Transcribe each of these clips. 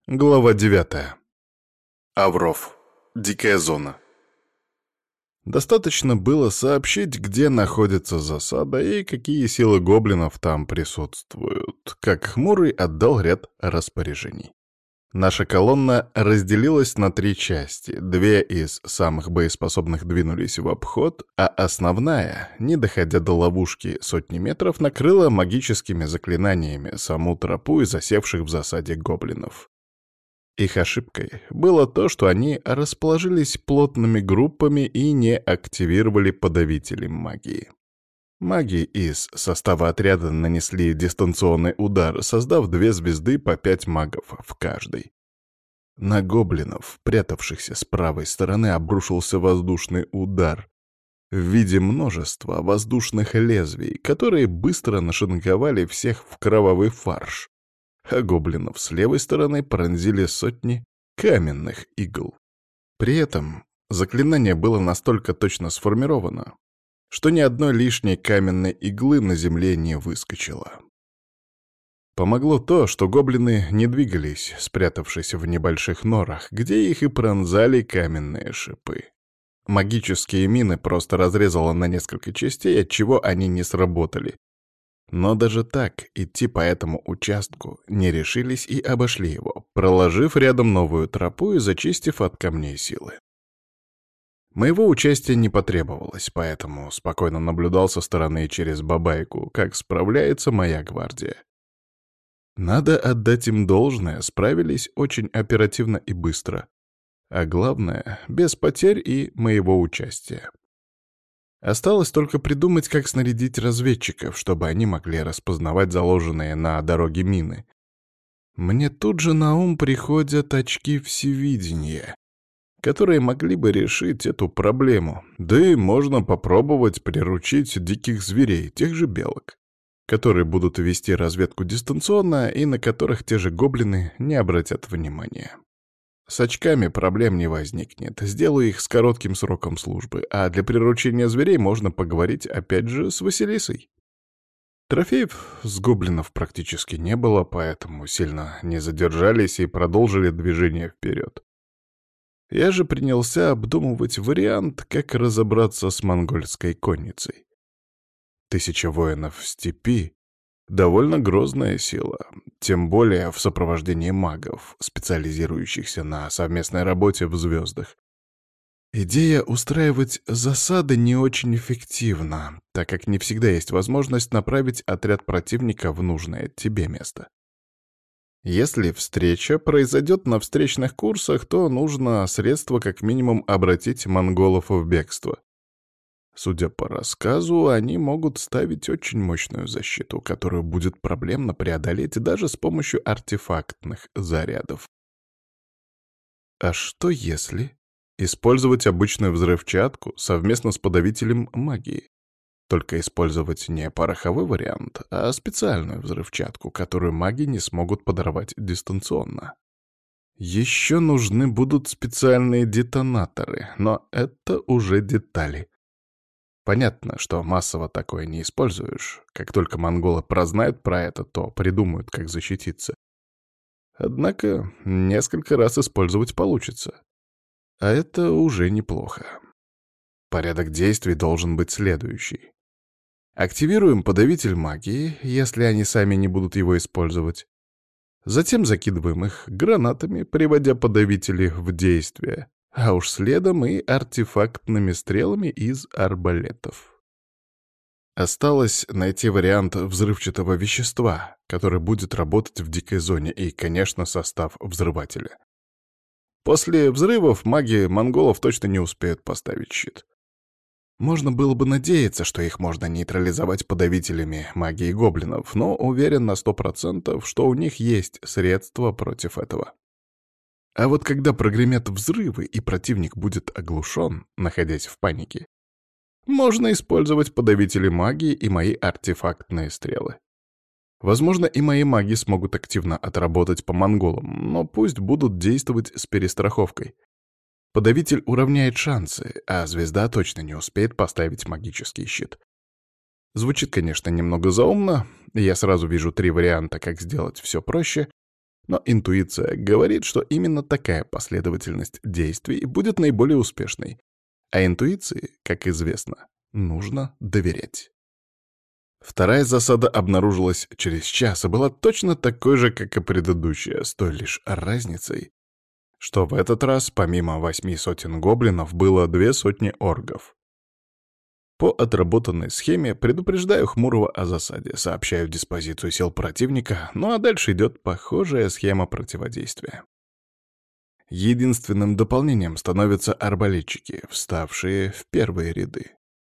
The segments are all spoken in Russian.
Глава 9. Авров. Дикая зона. Достаточно было сообщить, где находится засада и какие силы гоблинов там присутствуют, как Хмурый отдал ряд распоряжений. Наша колонна разделилась на 3 части. 2 из самых боеспособных двинулись в обход, а основная, не доходя до ловушки сотни метров, накрыла магическими заклинаниями саму тропу и засевших в засаде гоблинов. Их ошибкой было то, что они расположились плотными группами и не активировали подавители магии. Маги из состава отряда нанесли дистанционный удар, создав 2 звезды по 5 магов в каждой. На гоблинов, прятавшихся с правой стороны, обрушился воздушный удар в виде множества воздушных лезвий, которые быстро нашинковали всех в кровавый фарш, а гоблинов с левой стороны пронзили сотни каменных игл. При этом заклинание было настолько точно сформировано, что ни одной лишней каменной иглы на земле не выскочило. Помогло то, что гоблины не двигались, спрятавшись в небольших норах, где их и пронзали каменные шипы. Магические мины просто разрезало на несколько частей, отчего они не сработали. Но даже так идти по этому участку не решились и обошли его, проложив рядом новую тропу и зачистив от камней силы. Моего участия не потребовалось, поэтому спокойно наблюдал со стороны через бабайку, как справляется моя гвардия. Надо отдать им должное, справились очень оперативно и быстро. А главное, без потерь и моего участия. Осталось только придумать, как снарядить разведчиков, чтобы они могли распознавать заложенные на дороге мины. Мне тут же на ум приходят очки всевидения, которые могли бы решить эту проблему. Да и можно попробовать приручить диких зверей, тех же белок, которые будут вести разведку дистанционно и на которых те же гоблины не обратят внимания. С очками проблем не возникнет, сделаю их с коротким сроком службы, а для приручения зверей можно поговорить опять же с Василисой. Трофеев с гоблинов практически не было, поэтому сильно не задержались и продолжили движение вперед. Я же принялся обдумывать вариант, как разобраться с монгольской конницей. 1000 воинов в степи — довольно грозная сила, тем более в сопровождении магов, специализирующихся на совместной работе в звездах. Идея устраивать засады не очень эффективна, так как не всегда есть возможность направить отряд противника в нужное тебе место. Если встреча произойдет на встречных курсах, то нужно средство как минимум обратить монголов в бегство. Судя по рассказу, они могут ставить очень мощную защиту, которую будет проблемно преодолеть даже с помощью артефактных зарядов. А что если использовать обычную взрывчатку совместно с подавителем магии? Только использовать не пороховой вариант, а специальную взрывчатку, которую маги не смогут подорвать дистанционно. Еще нужны будут специальные детонаторы, но это уже детали. Понятно, что массово такое не используешь. Как только монголы прознают про это, то придумают, как защититься. Однако несколько раз использовать получится. А это уже неплохо. Порядок действий должен быть следующий. Активируем подавитель магии, если они сами не будут его использовать. Затем закидываем их гранатами, приводя подавители в действие. А уж следом и артефактными стрелами из арбалетов. Осталось найти вариант взрывчатого вещества, который будет работать в дикой зоне, и, конечно, состав взрывателя. После взрывов маги монголов точно не успеют поставить щит. Можно было бы надеяться, что их можно нейтрализовать подавителями магии гоблинов, но уверен на 100%, что у них есть средства против этого. А вот когда прогремят взрывы и противник будет оглушен, находясь в панике, можно использовать подавители магии и мои артефактные стрелы. Возможно, и мои маги смогут активно отработать по монголам, но пусть будут действовать с перестраховкой. Подавитель уравняет шансы, а звезда точно не успеет поставить магический щит. Звучит, конечно, немного заумно, я сразу вижу 3 варианта, как сделать все проще, Но интуиция говорит, что именно такая последовательность действий будет наиболее успешной. А интуиции, как известно, нужно доверять. Вторая засада обнаружилась через час и была точно такой же, как и предыдущая, с той лишь разницей, что в этот раз помимо 8 сотен гоблинов было 2 сотни оргов. По отработанной схеме предупреждаю Хмурого о засаде, сообщаю диспозицию сил противника, ну а дальше идет похожая схема противодействия. Единственным дополнением становятся арбалетчики, вставшие в первые ряды.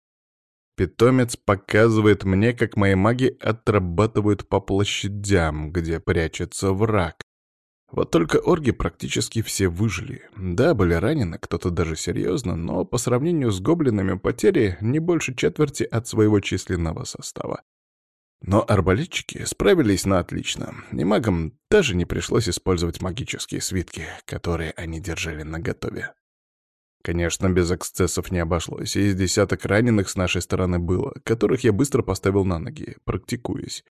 Питомец показывает мне, как мои маги отрабатывают по площадям, где прячется враг. Вот только орги практически все выжили. Да, были ранены, кто-то даже серьезно, но по сравнению с гоблинами потери не больше четверти от своего численного состава. Но арбалетчики справились на отлично, и магам даже не пришлось использовать магические свитки, которые они держали наготове. Конечно, без эксцессов не обошлось, и из десяток раненых с нашей стороны было, которых я быстро поставил на ноги, практикуясь.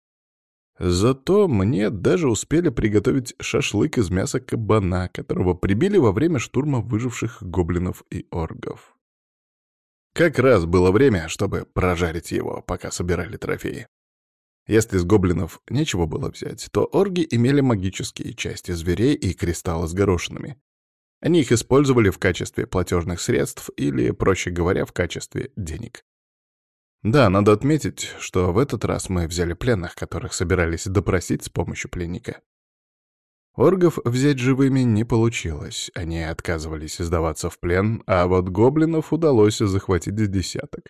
Зато мне даже успели приготовить шашлык из мяса кабана, которого прибили во время штурма выживших гоблинов и оргов. Как раз было время, чтобы прожарить его, пока собирали трофеи. Если с гоблинов нечего было взять, то орги имели магические части зверей и кристаллы с горошинами. Они их использовали в качестве платежных средств или, проще говоря, в качестве денег. Да, надо отметить, что в этот раз мы взяли пленных, которых собирались допросить с помощью пленника. Оргов взять живыми не получилось, они отказывались сдаваться в плен, а вот гоблинов удалось захватить с десяток.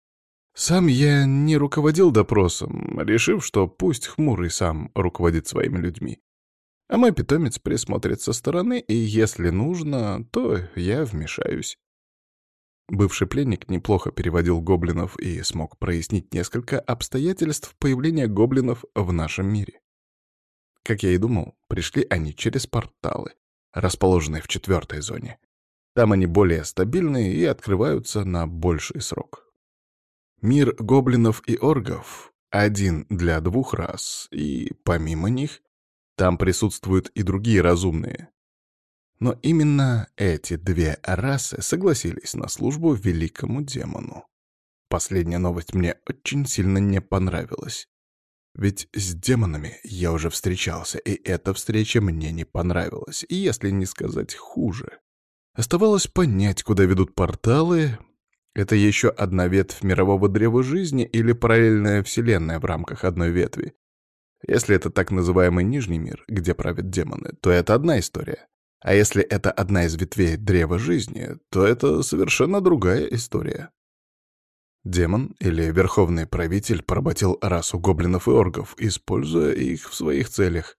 Сам я не руководил допросом, решив, что пусть Хмурый сам руководит своими людьми. А мой питомец присмотрит со стороны, и если нужно, то я вмешаюсь. Бывший пленник неплохо переводил гоблинов и смог прояснить несколько обстоятельств появления гоблинов в нашем мире. Как я и думал, пришли они через порталы, расположенные в 4-й зоне. Там они более стабильные и открываются на больший срок. Мир гоблинов и оргов один для 2 рас, и помимо них там присутствуют и другие разумные. Но именно эти 2 расы согласились на службу великому демону. Последняя новость мне очень сильно не понравилась. Ведь с демонами я уже встречался, и эта встреча мне не понравилась, и если не сказать хуже. Оставалось понять, куда ведут порталы. Это еще одна ветвь мирового древа жизни или параллельная вселенная в рамках одной ветви. Если это так называемый Нижний мир, где правят демоны, то это одна история. А если это одна из ветвей древа жизни, то это совершенно другая история. Демон или верховный правитель поработил расу гоблинов и оргов, используя их в своих целях.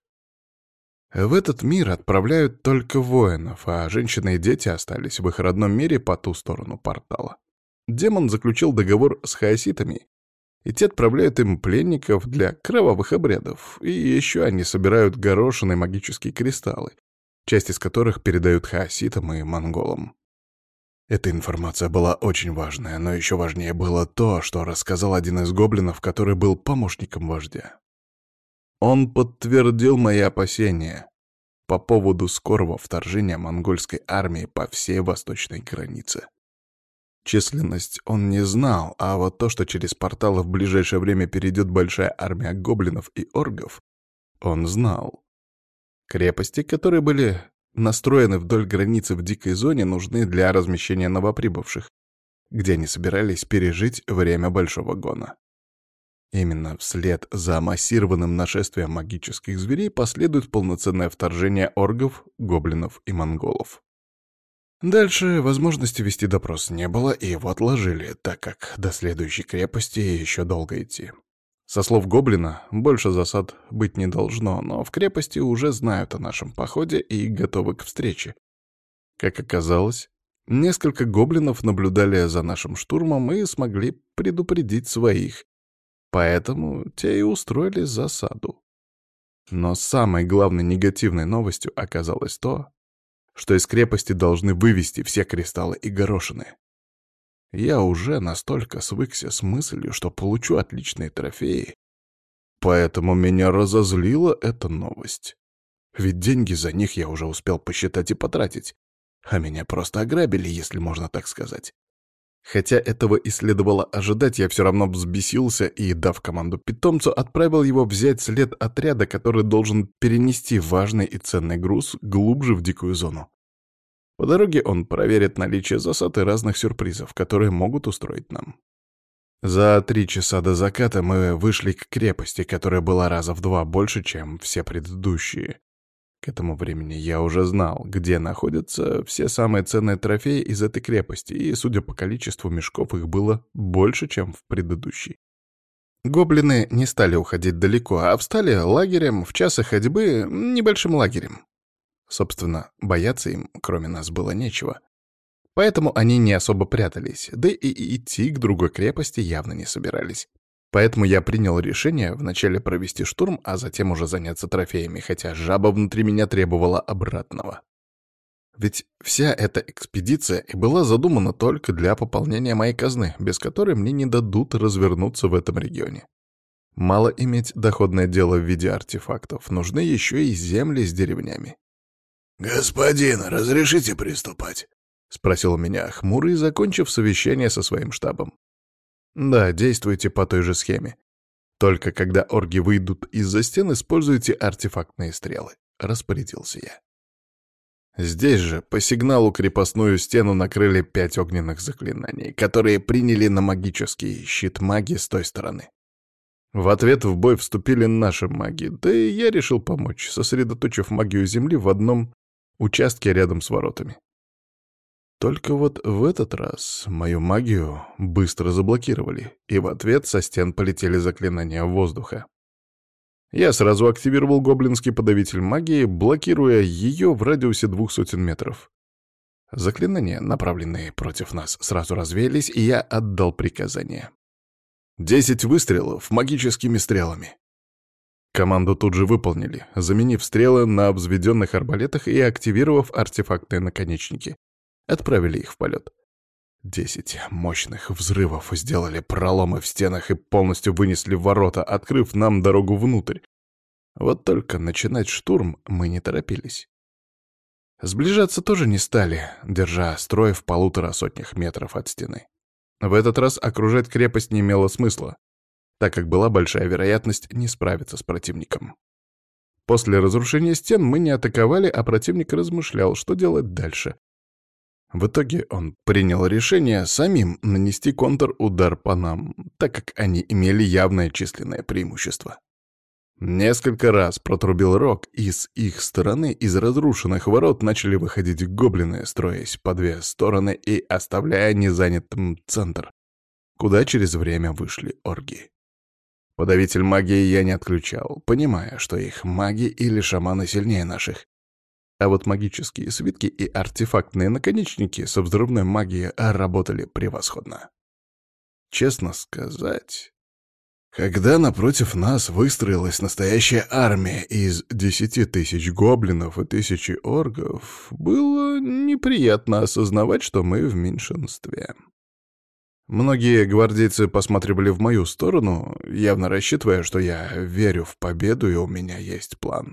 В этот мир отправляют только воинов, а женщины и дети остались в их родном мире по ту сторону портала. Демон заключил договор с хаоситами, и те отправляют им пленников для кровавых обрядов, и еще они собирают горошины магические кристаллы, часть из которых передают хаоситам и монголам. Эта информация была очень важная, но еще важнее было то, что рассказал один из гоблинов, который был помощником вождя. Он подтвердил мои опасения по поводу скорого вторжения монгольской армии по всей восточной границе. Численность он не знал, а вот то, что через порталы в ближайшее время перейдет большая армия гоблинов и оргов, он знал. Крепости, которые были настроены вдоль границы в дикой зоне, нужны для размещения новоприбывших, где они собирались пережить время Большого Гона. Именно вслед за массированным нашествием магических зверей последует полноценное вторжение оргов, гоблинов и монголов. Дальше возможности вести допрос не было, и его отложили, так как до следующей крепости еще долго идти. Со слов гоблина, больше засад быть не должно, но в крепости уже знают о нашем походе и готовы к встрече. Как оказалось, несколько гоблинов наблюдали за нашим штурмом и смогли предупредить своих, поэтому те и устроили засаду. Но самой главной негативной новостью оказалось то, что из крепости должны вывести все кристаллы и горошины. Я уже настолько свыкся с мыслью, что получу отличные трофеи, поэтому меня разозлила эта новость. Ведь деньги за них я уже успел посчитать и потратить. А меня просто ограбили, если можно так сказать. Хотя этого и следовало ожидать, я все равно взбесился и, дав команду питомцу, отправил его взять след отряда, который должен перенести важный и ценный груз глубже в дикую зону. По дороге он проверит наличие засад и разных сюрпризов, которые могут устроить нам. За 3 часа до заката мы вышли к крепости, которая была раза в 2 больше, чем все предыдущие. К этому времени я уже знал, где находятся все самые ценные трофеи из этой крепости, и, судя по количеству мешков, их было больше, чем в предыдущей. Гоблины не стали уходить далеко, а встали лагерем в часа ходьбы, небольшим лагерем. Собственно, бояться им, кроме нас, было нечего. Поэтому они не особо прятались, да и идти к другой крепости явно не собирались. Поэтому я принял решение вначале провести штурм, а затем уже заняться трофеями, хотя жаба внутри меня требовала обратного. Ведь вся эта экспедиция и была задумана только для пополнения моей казны, без которой мне не дадут развернуться в этом регионе. Мало иметь доходное дело в виде артефактов, нужны еще и земли с деревнями. «Господин, разрешите приступать?» — спросил меня хмурый, закончив совещание со своим штабом. «Да, действуйте по той же схеме. Только когда орги выйдут из-за стен, используйте артефактные стрелы», — распорядился я. Здесь же по сигналу крепостную стену накрыли 5 огненных заклинаний, которые приняли на магический щит маги с той стороны. В ответ в бой вступили наши маги, да и я решил помочь, сосредоточив магию земли в одном участке рядом с воротами. Только вот в этот раз мою магию быстро заблокировали, и в ответ со стен полетели заклинания воздуха. Я сразу активировал гоблинский подавитель магии, блокируя ее в радиусе 200 метров. Заклинания, направленные против нас, сразу развеялись, и я отдал приказание. 10 выстрелов магическими стрелами. Команду тут же выполнили, заменив стрелы на взведенных арбалетах и активировав артефактные наконечники. Отправили их в полет. 10 мощных взрывов сделали проломы в стенах и полностью вынесли ворота, открыв нам дорогу внутрь. Вот только начинать штурм мы не торопились. Сближаться тоже не стали, держа строй в 1,5 метров от стены. В этот раз окружать крепость не имело смысла, так как была большая вероятность не справиться с противником. После разрушения стен мы не атаковали, а противник размышлял, что делать дальше. В итоге он принял решение самим нанести контрудар по нам, так как они имели явное численное преимущество. Несколько раз протрубил рог, и с их стороны из разрушенных ворот начали выходить гоблины, строясь по 2 стороны и оставляя незанятым центр, куда через время вышли орги. Подавитель магии я не отключал, понимая, что их маги или шаманы сильнее наших. А вот магические свитки и артефактные наконечники со взрывной магией работали превосходно. Честно сказать, когда напротив нас выстроилась настоящая армия из 10 тысяч гоблинов и 1000 оргов, было неприятно осознавать, что мы в меньшинстве. Многие гвардейцы посматривали в мою сторону, явно рассчитывая, что я верю в победу и у меня есть план.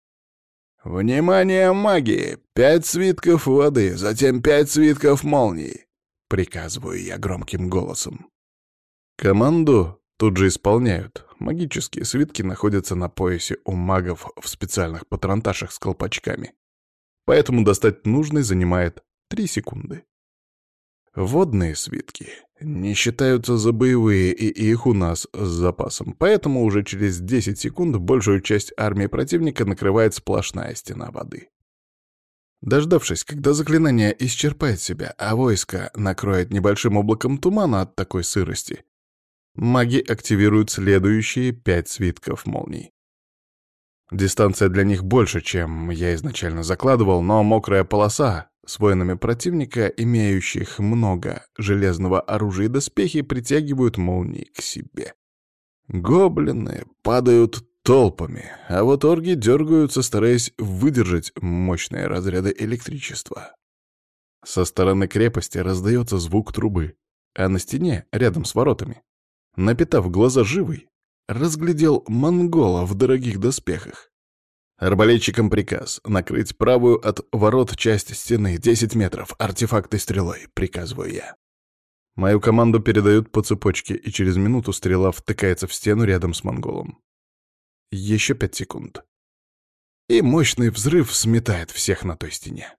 «Внимание, маги! 5 свитков воды, затем 5 свитков молний!» — приказываю я громким голосом. Команду тут же исполняют. Магические свитки находятся на поясе у магов в специальных патронташах с колпачками. Поэтому достать нужный занимает 3 секунды. Водные свитки не считаются за боевые, и их у нас с запасом, поэтому уже через 10 секунд большую часть армии противника накрывает сплошная стена воды. Дождавшись, когда заклинание исчерпает себя, а войско накроет небольшим облаком тумана от такой сырости, маги активируют следующие 5 свитков молний. Дистанция для них больше, чем я изначально закладывал, но мокрая полоса с воинами противника, имеющих много железного оружия и доспехи, притягивают молнии к себе. Гоблины падают толпами, а вот орги дергаются, стараясь выдержать мощные разряды электричества. Со стороны крепости раздается звук трубы, а на стене, рядом с воротами, напитав глаза живой, разглядел монгола в дорогих доспехах. Арбалетчикам приказ — накрыть правую от ворот часть стены 10 метров артефактной стрелой, приказываю я. Мою команду передают по цепочке, и через минуту стрела втыкается в стену рядом с монголом. Еще 5 секунд. И мощный взрыв сметает всех на той стене.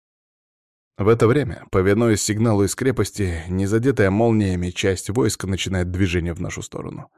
В это время, повинуясь сигналу из крепости, не задетая молниями, часть войска начинает движение в нашу сторону.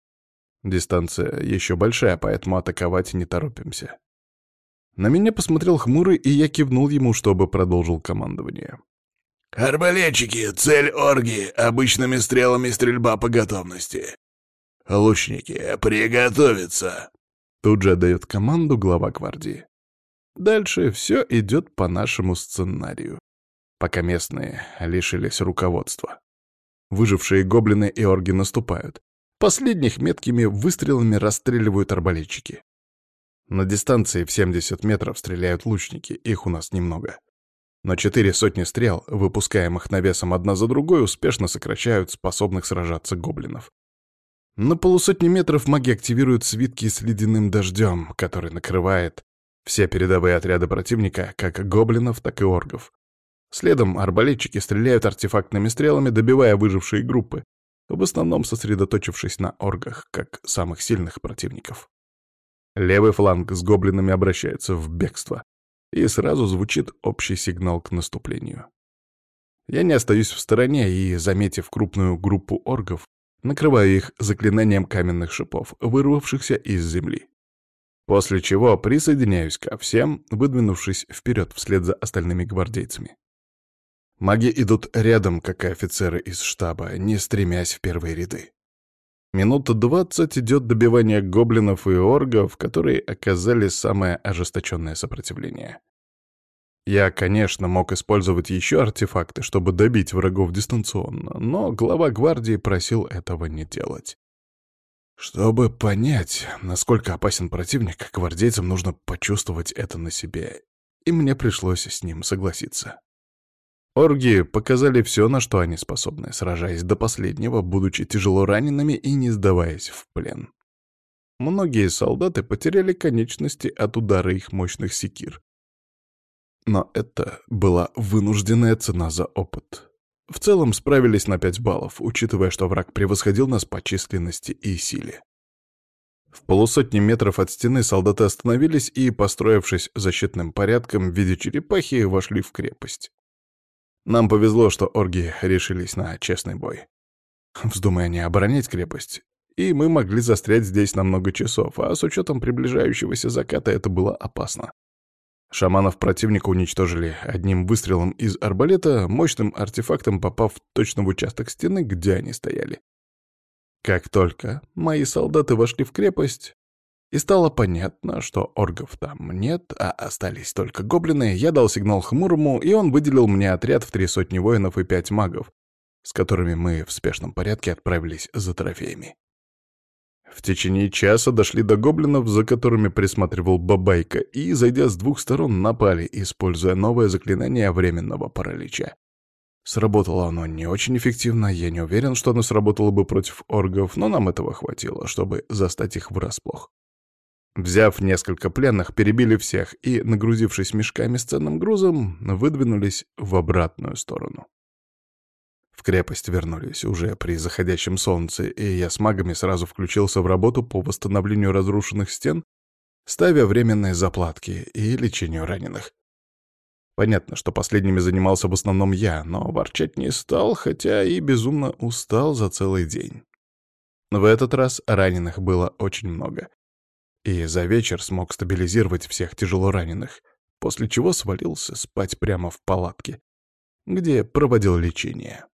Дистанция еще большая, поэтому атаковать не торопимся. На меня посмотрел Хмурый, и я кивнул ему, чтобы продолжил командование. «Арбалетчики, цель орги, обычными стрелами стрельба по готовности. Лучники, приготовиться!» Тут же отдает команду глава гвардии. Дальше все идет по нашему сценарию, пока местные лишились руководства. Выжившие гоблины и орги наступают. Последних меткими выстрелами расстреливают арбалетчики. На дистанции в 70 метров стреляют лучники, их у нас немного. Но 4 сотни стрел, выпускаемых навесом одна за другой, успешно сокращают способных сражаться гоблинов. На полусотни метров маги активируют свитки с ледяным дождем, который накрывает все передовые отряды противника, как гоблинов, так и оргов. Следом арбалетчики стреляют артефактными стрелами, добивая выжившие группы, в основном сосредоточившись на оргах, как самых сильных противников. Левый фланг с гоблинами обращается в бегство, и сразу звучит общий сигнал к наступлению. Я не остаюсь в стороне и, заметив крупную группу оргов, накрываю их заклинанием каменных шипов, вырвавшихся из земли. После чего присоединяюсь ко всем, выдвинувшись вперед вслед за остальными гвардейцами. Маги идут рядом, как и офицеры из штаба, не стремясь в первые ряды. Минута 20 идет добивание гоблинов и оргов, которые оказали самое ожесточенное сопротивление. Я, конечно, мог использовать еще артефакты, чтобы добить врагов дистанционно, но глава гвардии просил этого не делать. Чтобы понять, насколько опасен противник, гвардейцам нужно почувствовать это на себе, и мне пришлось с ним согласиться. Орги показали все, на что они способны, сражаясь до последнего, будучи тяжело ранеными и не сдаваясь в плен. Многие солдаты потеряли конечности от удара их мощных секир. Но это была вынужденная цена за опыт. В целом справились на 5 баллов, учитывая, что враг превосходил нас по численности и силе. В полусотни метров от стены солдаты остановились и, построившись защитным порядком в виде черепахи, вошли в крепость. Нам повезло, что орги решились на честный бой. Вздумая не оборонять крепость, и мы могли застрять здесь на много часов, а с учетом приближающегося заката это было опасно. Шаманов противника уничтожили одним выстрелом из арбалета, мощным артефактом попав точно в участок стены, где они стояли. Как только мои солдаты вошли в крепость, и стало понятно, что оргов там нет, а остались только гоблины, я дал сигнал Хмурому, и он выделил мне отряд в 3 сотни воинов и 5 магов, с которыми мы в спешном порядке отправились за трофеями. В течение часа дошли до гоблинов, за которыми присматривал Бабайка, и, зайдя с 2 сторон, напали, используя новое заклинание временного паралича. Сработало оно не очень эффективно, я не уверен, что оно сработало бы против оргов, но нам этого хватило, чтобы застать их врасплох. Взяв несколько пленных, перебили всех и, нагрузившись мешками с ценным грузом, выдвинулись в обратную сторону. В крепость вернулись уже при заходящем солнце, и я с магами сразу включился в работу по восстановлению разрушенных стен, ставя временные заплатки и лечению раненых. Понятно, что последними занимался в основном я, но ворчать не стал, хотя и безумно устал за целый день. В этот раз раненых было очень много. И за вечер смог стабилизировать всех тяжело раненых, после чего свалился спать прямо в палатке, где проводил лечение.